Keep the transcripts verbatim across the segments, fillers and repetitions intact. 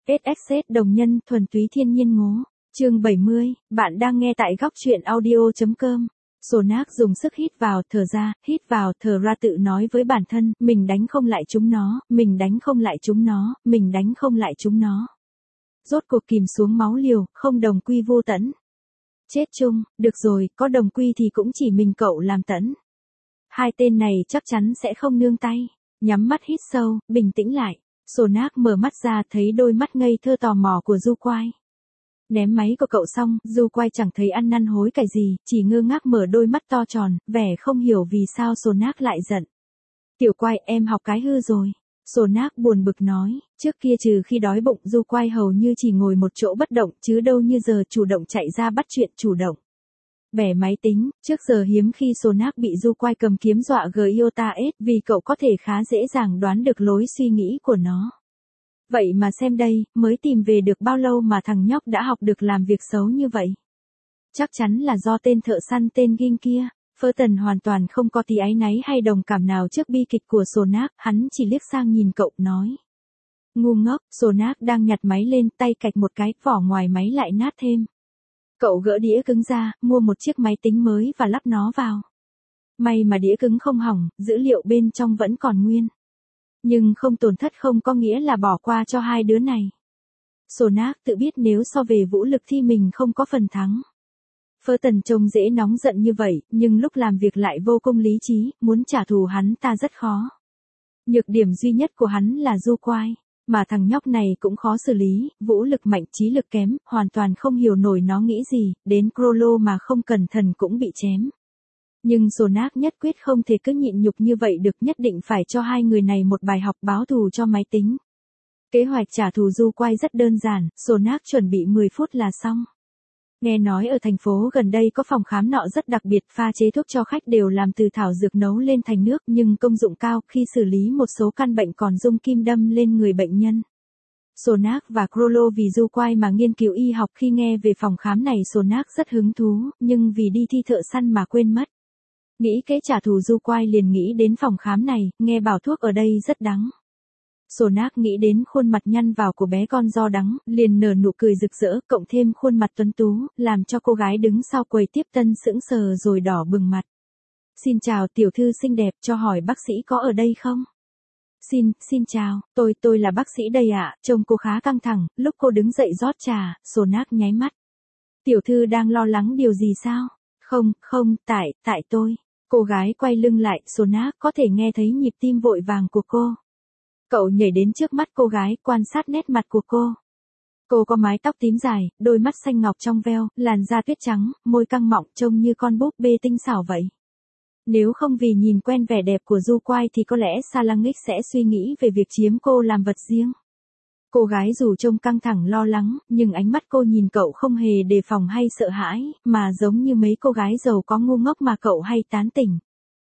ét ích ét đồng nhân thuần túy thiên nhiên ngố. Chương bảy mươi, bạn đang nghe tại góc truyện audio chấm com. Sonak dùng sức hít vào, thở ra, hít vào, thở ra tự nói với bản thân, mình đánh không lại chúng nó, mình đánh không lại chúng nó, mình đánh không lại chúng nó. Rốt cuộc kìm xuống máu liều, không đồng quy vô tẫn. Chết chung, được rồi, có đồng quy thì cũng chỉ mình cậu làm tẫn. Hai tên này chắc chắn sẽ không nương tay. Nhắm mắt hít sâu, bình tĩnh lại. Sonak mở mắt ra thấy đôi mắt ngây thơ tò mò của Du Quai. Ném máy của cậu xong, Du Quai chẳng thấy ăn năn hối cải gì, chỉ ngơ ngác mở đôi mắt to tròn, vẻ không hiểu vì sao Sonak lại giận. Tiểu Quai, em học cái hư rồi. Sonak buồn bực nói, trước kia trừ khi đói bụng Du Quai hầu như chỉ ngồi một chỗ bất động chứ đâu như giờ chủ động chạy ra bắt chuyện chủ động. Bẻ máy tính, trước giờ hiếm khi Sonak bị Du Quai cầm kiếm dọa Giota S vì cậu có thể khá dễ dàng đoán được lối suy nghĩ của nó. Vậy mà xem đây, mới tìm về được bao lâu mà thằng nhóc đã học được làm việc xấu như vậy. Chắc chắn là do tên thợ săn tên Ging kia. Fulton hoàn toàn không có tí áy náy hay đồng cảm nào trước bi kịch của Sonak, hắn chỉ liếc sang nhìn cậu, nói. Ngu ngốc, Sonak đang nhặt máy lên, tay cạch một cái, vỏ ngoài máy lại nát thêm. Cậu gỡ đĩa cứng ra, mua một chiếc máy tính mới và lắp nó vào. May mà đĩa cứng không hỏng, dữ liệu bên trong vẫn còn nguyên. Nhưng không tổn thất không có nghĩa là bỏ qua cho hai đứa này. Sonak tự biết nếu so về vũ lực thì mình không có phần thắng. Fulton trông dễ nóng giận như vậy, nhưng lúc làm việc lại vô cùng lý trí, muốn trả thù hắn ta rất khó. Nhược điểm duy nhất của hắn là Du Quai, mà thằng nhóc này cũng khó xử lý, vũ lực mạnh trí lực kém, hoàn toàn không hiểu nổi nó nghĩ gì, đến Crollo mà không cẩn thận cũng bị chém. Nhưng Sonak nhất quyết không thể cứ nhịn nhục như vậy được, nhất định phải cho hai người này một bài học báo thù cho máy tính. Kế hoạch trả thù Du Quai rất đơn giản, Sonak chuẩn bị mười phút là xong. Nghe nói ở thành phố gần đây có phòng khám nọ rất đặc biệt, pha chế thuốc cho khách đều làm từ thảo dược nấu lên thành nước nhưng công dụng cao, khi xử lý một số căn bệnh còn dung kim đâm lên người bệnh nhân. Sonak và Crollo vì Du Quai mà nghiên cứu y học, khi nghe về phòng khám này Sonak rất hứng thú, nhưng vì đi thi thợ săn mà quên mất. Nghĩ kế trả thù Du Quai liền nghĩ đến phòng khám này, nghe bảo thuốc ở đây rất đắng. Sonak nghĩ đến khuôn mặt nhăn vào của bé con do đắng, liền nở nụ cười rực rỡ, cộng thêm khuôn mặt tuấn tú, làm cho cô gái đứng sau quầy tiếp tân sững sờ rồi đỏ bừng mặt. Xin chào tiểu thư xinh đẹp, cho hỏi bác sĩ có ở đây không? Xin, xin chào, tôi, tôi là bác sĩ đây ạ, trông cô khá căng thẳng, lúc cô đứng dậy rót trà, Sonak nháy mắt. Tiểu thư đang lo lắng điều gì sao? Không, không, tại, tại tôi. Cô gái quay lưng lại, Sonak có thể nghe thấy nhịp tim vội vàng của cô. Cậu nhảy đến trước mắt cô gái, quan sát nét mặt của cô. Cô có mái tóc tím dài, đôi mắt xanh ngọc trong veo, làn da tuyết trắng, môi căng mọng trông như con búp bê tinh xảo vậy. Nếu không vì nhìn quen vẻ đẹp của Du Quai thì có lẽ Salangix sẽ suy nghĩ về việc chiếm cô làm vật riêng. Cô gái dù trông căng thẳng lo lắng, nhưng ánh mắt cô nhìn cậu không hề đề phòng hay sợ hãi, mà giống như mấy cô gái giàu có ngu ngốc mà cậu hay tán tỉnh.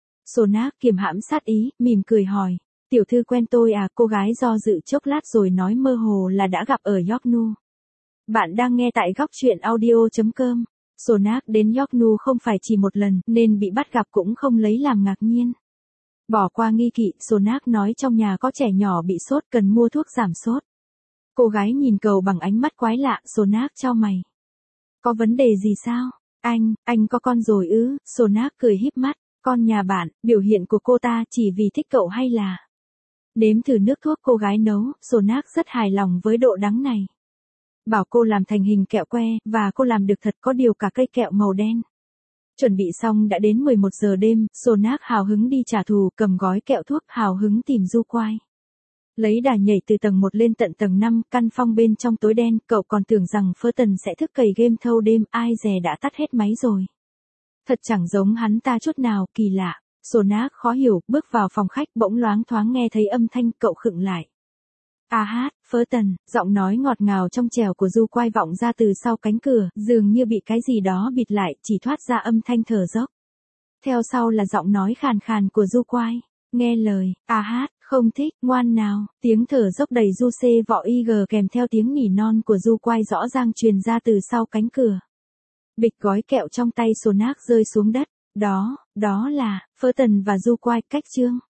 Sonak kiềm hãm sát ý, mỉm cười hỏi. Tiểu thư quen tôi à? Cô gái do dự chốc lát rồi nói mơ hồ là đã gặp ở Yorknu. Bạn đang nghe tại góc truyện audio chấm com. Sonak đến Yorknu không phải chỉ một lần, nên bị bắt gặp cũng không lấy làm ngạc nhiên. Bỏ qua nghi kỵ, Sonak nói trong nhà có trẻ nhỏ bị sốt cần mua thuốc giảm sốt. Cô gái nhìn cậu bằng ánh mắt quái lạ, Sonak chau mày. Có vấn đề gì sao? Anh, anh có con rồi ư? Sonak cười híp mắt. Con nhà bạn, biểu hiện của cô ta chỉ vì thích cậu hay là... Nếm thử nước thuốc cô gái nấu, Sonak rất hài lòng với độ đắng này. Bảo cô làm thành hình kẹo que, và cô làm được thật, có điều cả cây kẹo màu đen. Chuẩn bị xong đã đến mười một giờ đêm, Sonak hào hứng đi trả thù, cầm gói kẹo thuốc, hào hứng tìm Du Quai. Lấy đà nhảy từ tầng một lên tận tầng năm, căn phòng bên trong tối đen, cậu còn tưởng rằng Fulton sẽ thức cày game thâu đêm, ai dè đã tắt hết máy rồi. Thật chẳng giống hắn ta chút nào, kỳ lạ. Sonak khó hiểu, bước vào phòng khách bỗng loáng thoáng nghe thấy âm thanh, cậu khựng lại. A hát, Fulton, giọng nói ngọt ngào trong trẻo của Du Quai vọng ra từ sau cánh cửa, dường như bị cái gì đó bịt lại, chỉ thoát ra âm thanh thở dốc. Theo sau là giọng nói khàn khàn của Du Quai. Nghe lời, A hát, không thích, ngoan nào, tiếng thở dốc đầy du xê vọ y gờ kèm theo tiếng nỉ non của Du Quai rõ ràng truyền ra từ sau cánh cửa. Bịch gói kẹo trong tay Sonak rơi xuống đất. Đó, đó là, Fulton và Du Quai cách chương.